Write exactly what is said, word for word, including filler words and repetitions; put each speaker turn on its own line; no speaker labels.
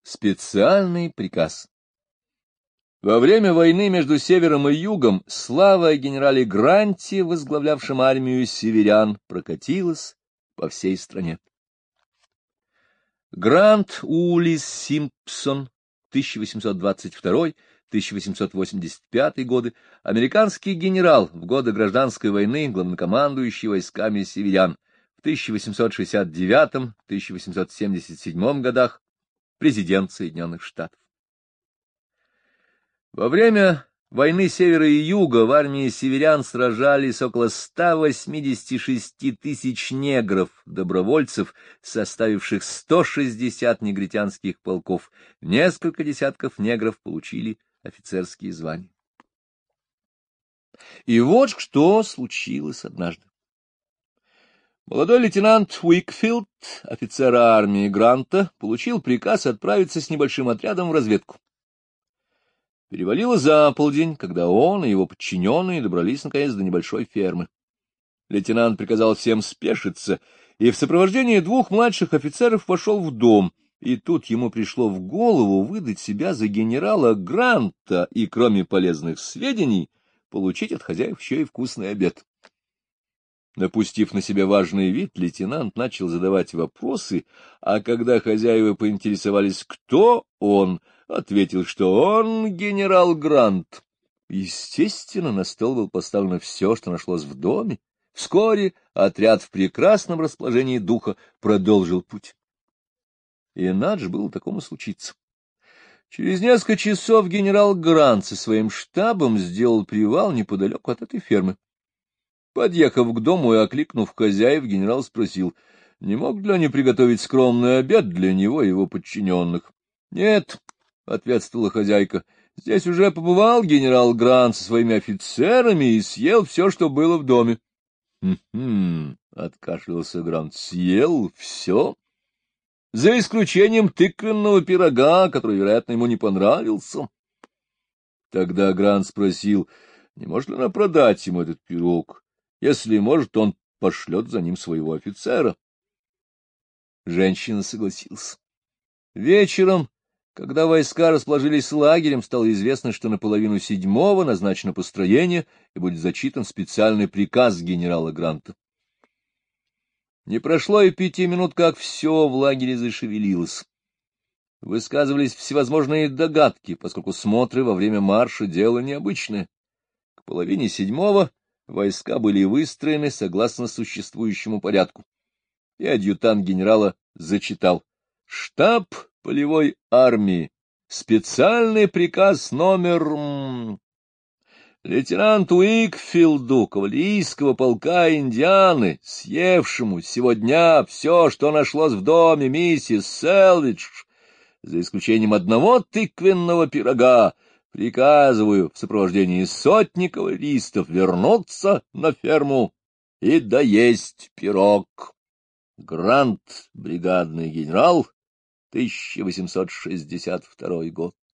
Специальный приказ. Во время войны между Севером и Югом слава о генерале Гранте, возглавлявшем армию северян, прокатилась по всей стране. Грант Уиллис Симпсон, тысяча восемьсот двадцать второй — тысяча восемьсот восемьдесят пятый годы, американский генерал, в годы гражданской войны главнокомандующий войсками северян, в тысяча восемьсот шестьдесят девятом — тысяча восемьсот семьдесят седьмом годах, президент Соединенных Штатов. Во время войны Севера и Юга в армии северян сражались около ста восьмидесяти шести тысяч негров-добровольцев, составивших сто шестьдесят негритянских полков. Несколько десятков негров получили офицерские звания. И вот что случилось однажды. Молодой лейтенант Уикфилд, офицер армии Гранта, получил приказ отправиться с небольшим отрядом в разведку. Перевалило за полдень, когда он и его подчиненные добрались наконец до небольшой фермы. Лейтенант приказал всем спешиться, и в сопровождении двух младших офицеров вошел в дом, и тут ему пришло в голову выдать себя за генерала Гранта и, кроме полезных сведений, получить от хозяев еще и вкусный обед. Напустив на себя важный вид, лейтенант начал задавать вопросы, а когда хозяева поинтересовались, кто он, ответил, что он генерал Грант. Естественно, на стол было поставлено все, что нашлось в доме. Вскоре отряд в прекрасном расположении духа продолжил путь. И надо же было такому случиться. Через несколько часов генерал Грант со своим штабом сделал привал неподалеку от этой фермы. Подъехав к дому и окликнув хозяев, генерал спросил, не мог ли они приготовить скромный обед для него и его подчиненных. — Нет, — ответствовала хозяйка, — здесь уже побывал генерал Грант со своими офицерами и съел все, что было в доме. «Хм — откашлялся Грант, — съел все? За исключением тыквенного пирога, который, вероятно, ему не понравился. Тогда Грант спросил, не может ли она продать ему этот пирог. Если может, он пошлет за ним своего офицера. Женщина согласилась. Вечером, когда войска расположились лагерем, стало известно, что на половину седьмого назначено построение и будет зачитан специальный приказ генерала Гранта. Не прошло и пяти минут, как все в лагере зашевелилось. Высказывались всевозможные догадки, поскольку смотры во время марша — дело необычное. К половине седьмого войска были выстроены согласно существующему порядку, и адъютант генерала зачитал: «Штаб полевой армии. Специальный приказ номер... лейтенанту Уикфилду, кавалерийского полка Индианы, съевшему сегодня все, что нашлось в доме миссис Селвидж, за исключением одного тыквенного пирога, приказываю в сопровождении сотни кавалеристов вернуться на ферму и доесть пирог. Грант, бригадный генерал, тысяча восемьсот шестьдесят второй год».